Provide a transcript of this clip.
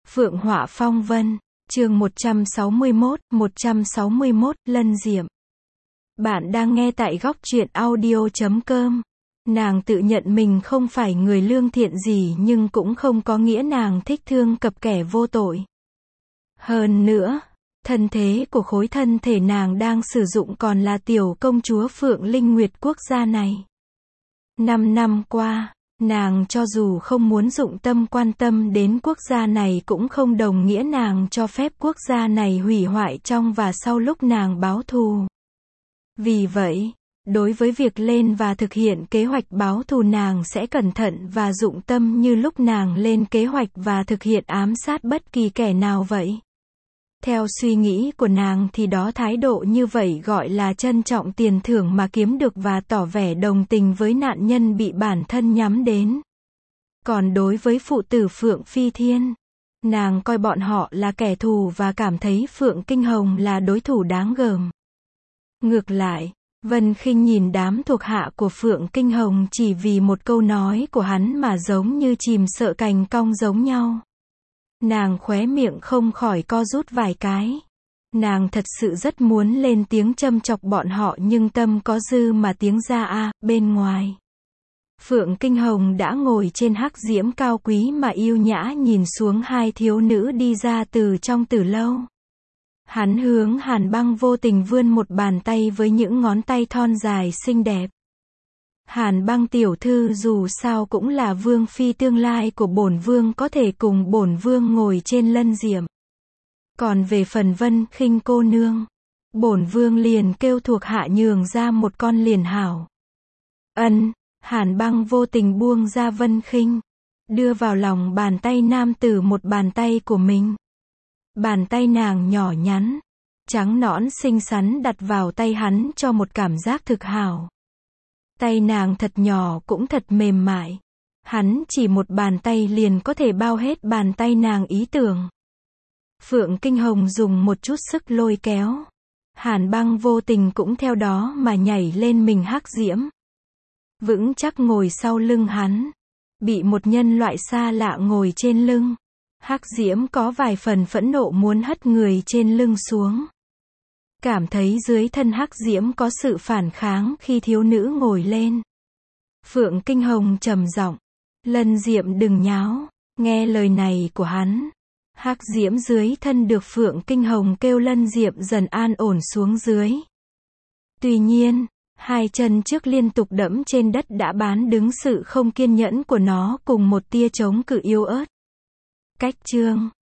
Phượng Họa Phong Vân, chương 161, Lân Diệm. Bạn đang nghe tại góc truyện audio.com. Nàng tự nhận mình không phải người lương thiện gì nhưng cũng không có nghĩa nàng thích thương cập kẻ vô tội. Hơn nữa, thân thế của khối thân thể nàng đang sử dụng còn là tiểu công chúa Phượng Linh Nguyệt quốc gia này. 5 năm qua, nàng cho dù không muốn dụng tâm quan tâm đến quốc gia này cũng không đồng nghĩa nàng cho phép quốc gia này hủy hoại trong và sau lúc nàng báo thù. Vì vậy, đối với việc lên và thực hiện kế hoạch báo thù nàng sẽ cẩn thận và dụng tâm như lúc nàng lên kế hoạch và thực hiện ám sát bất kỳ kẻ nào vậy. Theo suy nghĩ của nàng thì đó thái độ như vậy gọi là trân trọng tiền thưởng mà kiếm được và tỏ vẻ đồng tình với nạn nhân bị bản thân nhắm đến. Còn đối với phụ tử Phượng Phi Thiên, nàng coi bọn họ là kẻ thù và cảm thấy Phượng Kinh Hồng là đối thủ đáng gờm. Ngược lại, Vân Khinh nhìn đám thuộc hạ của Phượng Kinh Hồng chỉ vì một câu nói của hắn mà giống như chìm sợ cành cong giống nhau. Nàng khóe miệng không khỏi co rút vài cái. Nàng thật sự rất muốn lên tiếng châm chọc bọn họ nhưng tâm có dư mà tiếng ra bên ngoài. Phượng Kinh Hồng đã ngồi trên hắc diễm cao quý mà yêu nhã nhìn xuống hai thiếu nữ đi ra từ trong từ lâu. Hắn hướng Hàn Băng vô tình vươn một bàn tay với những ngón tay thon dài xinh đẹp. Hàn Băng tiểu thư dù sao cũng là vương phi tương lai của bổn vương có thể cùng bổn vương ngồi trên lân diệm. Còn về phần Vân Khinh cô nương, bổn vương liền kêu thuộc hạ nhường ra một con liền hảo. Ân, Hàn Băng vô tình buông ra Vân Khinh, đưa vào lòng bàn tay nam tử một bàn tay của mình. Bàn tay nàng nhỏ nhắn, trắng nõn xinh xắn đặt vào tay hắn cho một cảm giác thực hảo. Tay nàng thật nhỏ cũng thật mềm mại. Hắn chỉ một bàn tay liền có thể bao hết bàn tay nàng ý tưởng. Phượng Kinh Hồng dùng một chút sức lôi kéo. Hàn Băng vô tình cũng theo đó mà nhảy lên mình hắc diễm. Vững chắc ngồi sau lưng hắn. Bị một nhân loại xa lạ ngồi trên lưng. Hắc diễm có vài phần phẫn nộ muốn hất người trên lưng xuống. Cảm thấy dưới thân hắc diễm có sự phản kháng khi thiếu nữ ngồi lên. Phượng Kinh Hồng trầm giọng, Lân Diệm đừng nháo. Nghe lời này của hắn, hắc diễm dưới thân được Phượng Kinh Hồng kêu Lân Diệm dần an ổn xuống dưới. Tuy nhiên, hai chân trước liên tục đẫm trên đất đã bán đứng sự không kiên nhẫn của nó cùng một tia chống cự yếu ớt. Cách chương